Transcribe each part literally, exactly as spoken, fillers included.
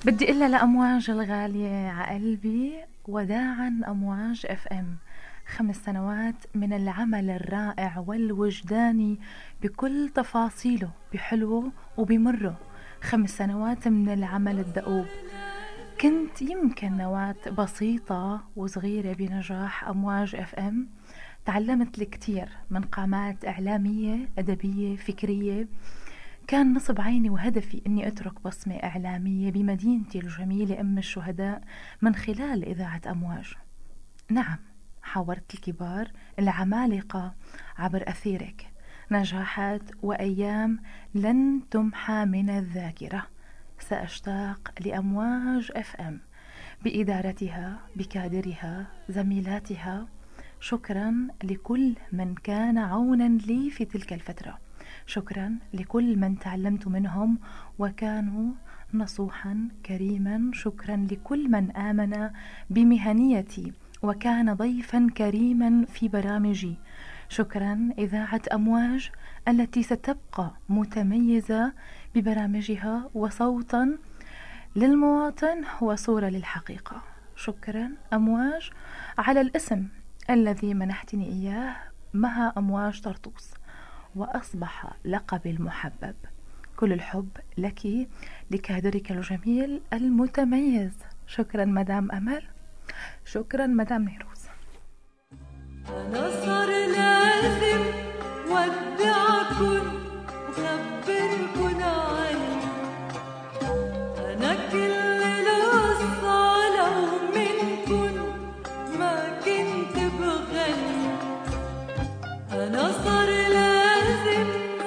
بدي إلا لأمواج الغالية عقلبي وداعا أمواج اف ام. خمس سنوات من العمل الرائع والوجداني بكل تفاصيله، بحلوه وبمره. خمس سنوات من العمل الدؤوب. كنت يمكن نواة بسيطة وصغيرة بنجاح أمواج اف ام. تعلمت الكثير من قامات إعلامية أدبية فكرية. كان نصب عيني وهدفي أني أترك بصمة إعلامية بمدينتي الجميلة أم الشهداء من خلال إذاعة أمواج. نعم، حاورت الكبار العمالقة عبر أثيرك. نجاحات وأيام لن تمحى من الذاكرة. سأشتاق لأمواج اف ام بإدارتها، بكادرها، زميلاتها. شكرا لكل من كان عونا لي في تلك الفترة. شكرا لكل من تعلمت منهم وكانوا نصوحا كريما. شكرا لكل من آمن بمهنيتي وكان ضيفا كريما في برامجي. شكرا إذاعة أمواج التي ستبقى متميزة ببرامجها وصوتا للمواطن وصورة للحقيقة. شكرا أمواج على الاسم الذي منحتني إياه، مها أمواج طرطوس، وأصبح لقبي المحبب. كل الحب لك، لكادرك الجميل المتميز. شكرا مدام أمل. شكرا مدام نيروز. أنا صار لازم ودعكن وخبركن عني. أنا كل القصة لو منكن ما كنت بغني. أنا صار لازم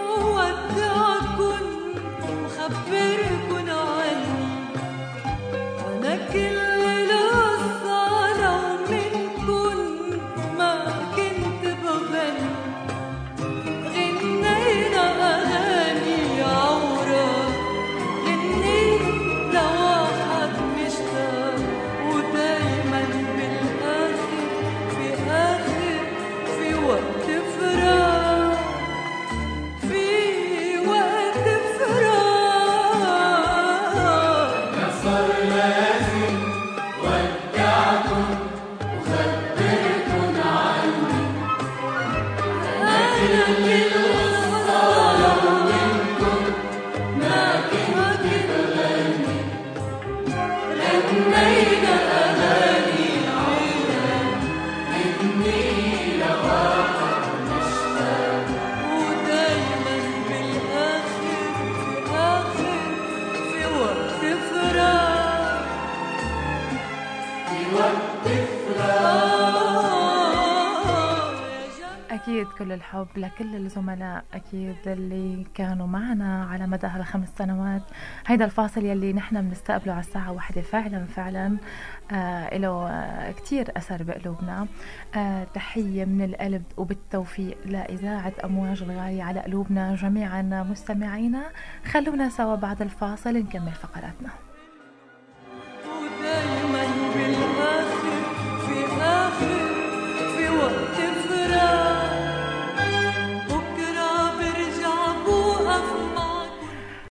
ودعكن وخبركن عني. أنا كل أكيد كل الحب لكل الزملاء أكيد اللي كانوا معنا على مدى هالخمس سنوات. هيدا الفاصل يلي نحن بنستقبله على الساعة واحدة فعلا فعلا آه له آه كتير أثر بقلوبنا. آه تحية من القلب وبالتوفيق لإذاعة أمواج الغالية على قلوبنا جميعا مستمعينا. خلونا سوا بعد الفاصل نكمل فقراتنا.